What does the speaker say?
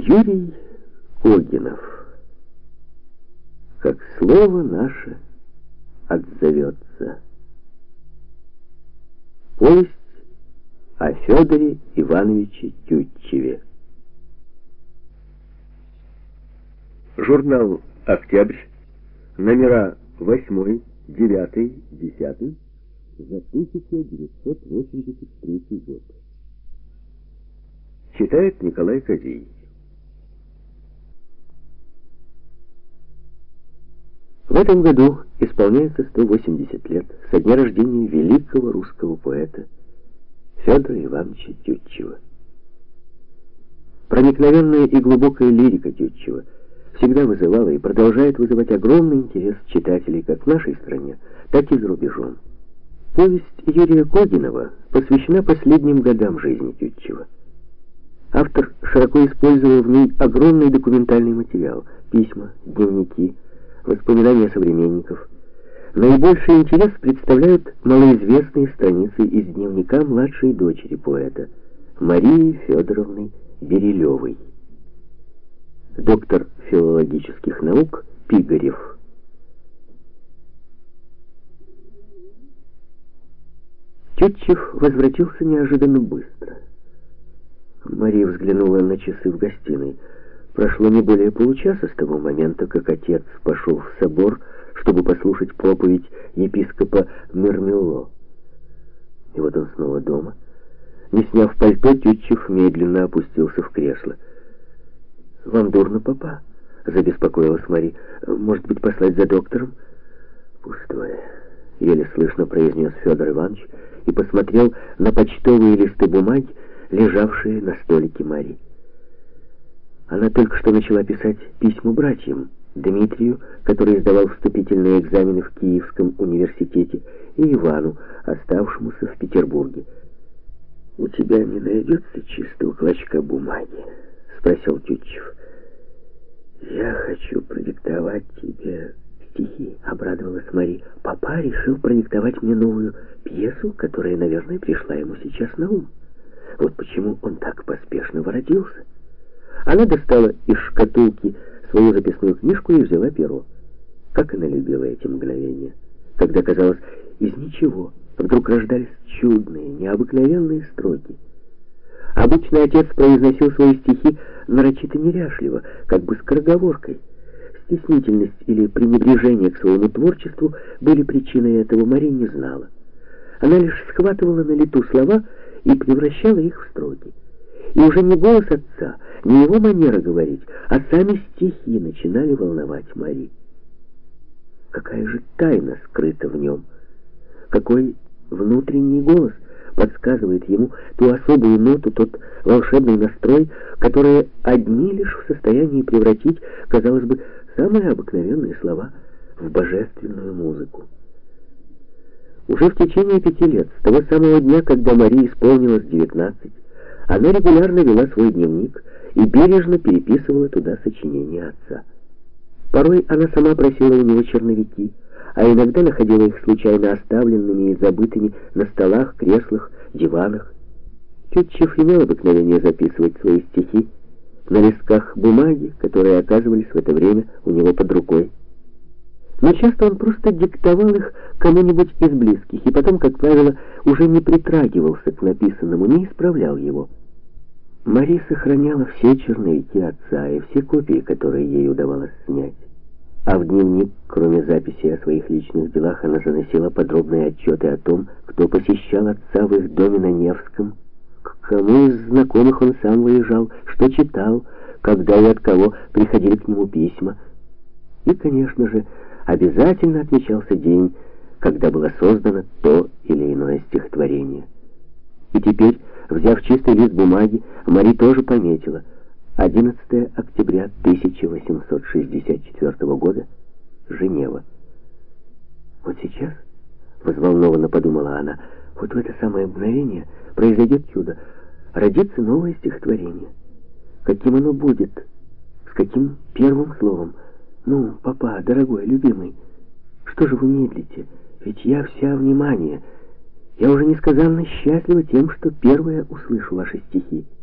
Юрий Огинов. Как слово наше отзовется. Повесть о Федоре Ивановиче Тютчеве. Журнал «Октябрь», номера 8, 9, 10 за 1983 год. Читает Николай Козей. В этом году исполняется 180 лет со дня рождения великого русского поэта Федора Ивановича Тютчева. Проникновенная и глубокая лирика Тютчева всегда вызывала и продолжает вызывать огромный интерес читателей как в нашей стране, так и за рубежом. Повесть Юрия Огинова посвящена последним годам жизни Тютчева. Автор широко использовал в ней огромный документальный материал: письма, дневники, воспоминания современников. Наибольший интерес представляют малоизвестные страницы из дневника младшей дочери поэта, Марии Федоровны Берилевой. Доктор филологических наук Пигарев. Тютчев возвратился неожиданно быстро. Мария взглянула на часы в гостиной. Прошло не более получаса с того момента, как отец пошел в собор, чтобы послушать проповедь епископа Мермело. И вот он снова дома. Не сняв пальто, Тютчев медленно опустился в кресло. «Вам дурно, папа?» — забеспокоилась Мария. «Может быть, послать за доктором?» «Пустое», — еле слышно произнес Федор Иванович и посмотрел на почтовые листы бумаги, лежавшие на столике Марии. Она только что начала писать письма братьям, Дмитрию, который сдавал вступительные экзамены в Киевском университете, и Ивану, оставшемуся в Петербурге. «У тебя не найдется чистого клочка бумаги?» — спросил Тютчев. «Я хочу продиктовать тебе стихи», — обрадовалась Мария. «Папа решил продиктовать мне новую пьесу, которая, наверное, пришла ему сейчас на ум. Вот почему он так поспешно воротился». Она достала из шкатулки свою записную книжку и взяла перо. Как она любила эти мгновения, когда, казалось, из ничего вдруг рождались чудные, необыкновенные строки. Обычно отец произносил свои стихи нарочито неряшливо, как бы скороговоркой. Стеснительность или пренебрежение к своему творчеству были причиной этого, Мария не знала. Она лишь схватывала на лету слова и превращала их в строки. И уже не голос отца, не его манера говорить, а сами стихи начинали волновать Марию. Какая же тайна скрыта в нем? Какой внутренний голос подсказывает ему ту особую ноту, тот волшебный настрой, которые одни лишь в состоянии превратить, казалось бы, самые обыкновенные слова в божественную музыку? Уже в течение 5 лет, с того самого дня, когда Марии исполнилось 19, она регулярно вела свой дневник и бережно переписывала туда сочинения отца. Порой она сама просила у него черновики, а иногда находила их случайно оставленными и забытыми на столах, креслах, диванах. Тютчев имел обыкновение записывать свои стихи на листках бумаги, которые оказывались в это время у него под рукой. Но часто он просто диктовал их кому-нибудь из близких, и потом, как правило, уже не притрагивался к написанному, не исправлял его. Мария сохраняла все черновики отца и все копии, которые ей удавалось снять. А в дневник, кроме записей о своих личных делах, она заносила подробные отчеты о том, кто посещал отца в их доме на Невском, к кому из знакомых он сам выезжал, что читал, когда и от кого приходили к нему письма. И, конечно же, обязательно отмечался день, когда было создано то или иное стихотворение. И теперь, взяв чистый лист бумаги, Мария тоже пометила: 11 октября 1864 года, Женева. Вот сейчас, взволнованно подумала она, вот в это самое мгновение произойдет чудо, родится новое стихотворение. Каким оно будет? С каким первым словом? «Ну, папа, дорогой, любимый, что же вы медлите? Ведь я вся внимание. Я уже несказанно счастлива тем, что первая услышу ваши стихи».